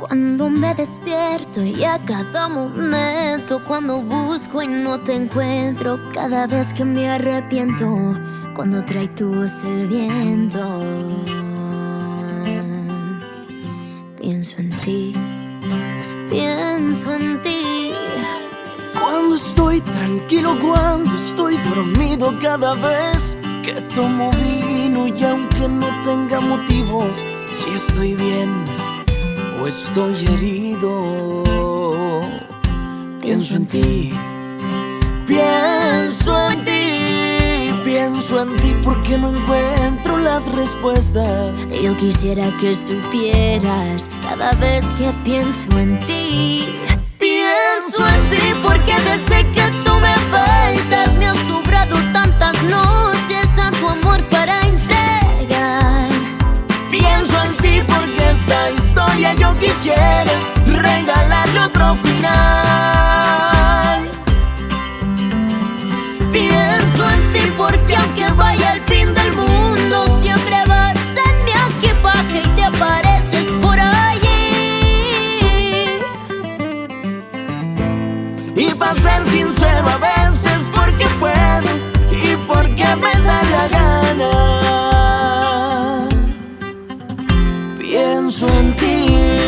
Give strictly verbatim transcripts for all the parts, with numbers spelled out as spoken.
Cuando me despierto y a cada momento, cuando busco y no te encuentro, cada vez que me arrepiento, cuando trae tu voz el viento. Pienso en ti, pienso en ti. Cuando estoy tranquilo, cuando estoy dormido, cada vez que tomo vino y aunque no tenga motivos, si estoy bien o estoy herido, pienso en ti, pienso en ti, pienso en ti porque no encuentro las respuestas. Yo quisiera que supieras cada vez que pienso en ti. Pienso en ti porque desde que tú me faltas me han sobrado tantas noches, tanto amor para entregar. Pienso en ti porque esta historia yo quisiera regalarle otro final. Pienso en ti porque aunque vaya al fin del mundo, siempre vas en mi equipaje y te apareces por allí. Y para ser sincero a veces porque puedo y porque me da la gana, pienso en ti.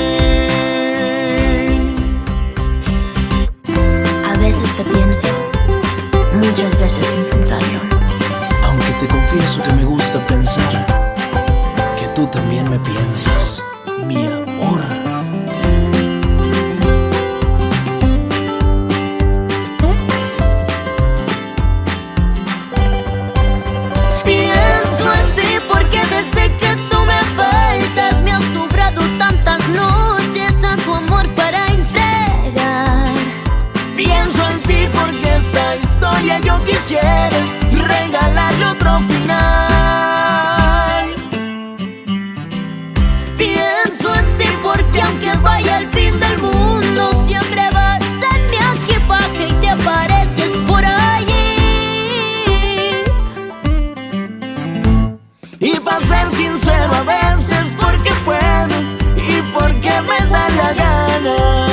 A veces te pienso, muchas veces sin pensarlo. Aunque te confieso que me gusta pensar que tú también me piensas, mi amor. Pienso en ti porque desde que tú me faltas me han sobrado tantas noches, tanto amor para entregar. Pienso en ti porque esta historia yo quisiera regalarle otro final. Pienso en ti porque aunque vaya al fin del mundo, siempre vas en mi equipaje y te apareces por allí. Y para ser sincero a veces porque puedo y porque me da la gana,